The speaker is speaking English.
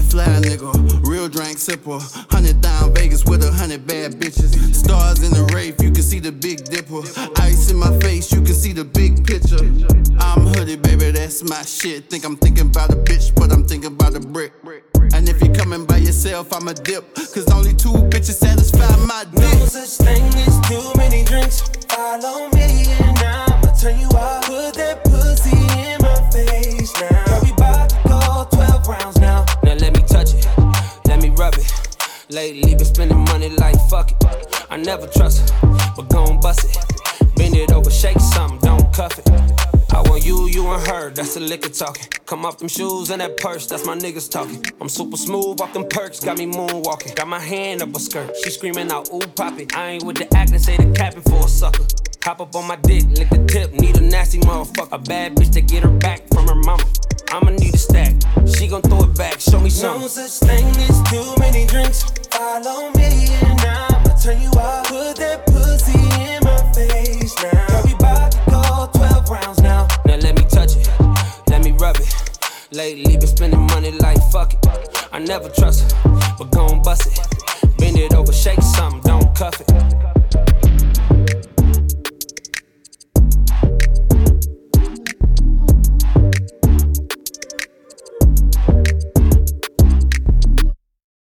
fly nigga, real drink sipper. 100 down Vegas with 100 bad bitches. Stars in the rave, you can see the big dipper. Ice in my face, you can see the big picture. I'm hooded, baby, that's my shit. Think I'm thinking about a bitch, but I'm thinking about a brick. And if you're coming by yourself, I'ma dip. Cause only 2 bitches satisfy my dick. No such thing as too many drinks. Follow me and I'ma turn you out. Put that pussy in my face now. Girl, we bout to go 12 rounds now. Now let me touch it, let me rub it. Lately been spending money like fuck it. I never trust her, but gon' bust it. Bend it over, shake something, don't cuff it. I want you, you and her, that's the liquor talking. Come off them shoes and that purse, that's my niggas talking. I'm super smooth off them perks, got me moonwalking. Got my hand up her skirt, she screaming out, ooh, pop it. I ain't with the acting, say the capping for a sucker. Hop up on my dick, lick the tip, need a nasty motherfucker. A bad bitch to get her back from her mama. I'ma need a stack, she gon' throw it back, show me something. No such thing as too many drinks. Follow me and I'ma turn you out. Put that pussy in my face now. Girl, we bout to go 12 rounds now. Now let me touch it, let me rub it. Lately been spending money like fuck it. I never trust her, but gon' bust it. Bend it over, shake something, don't cuff it.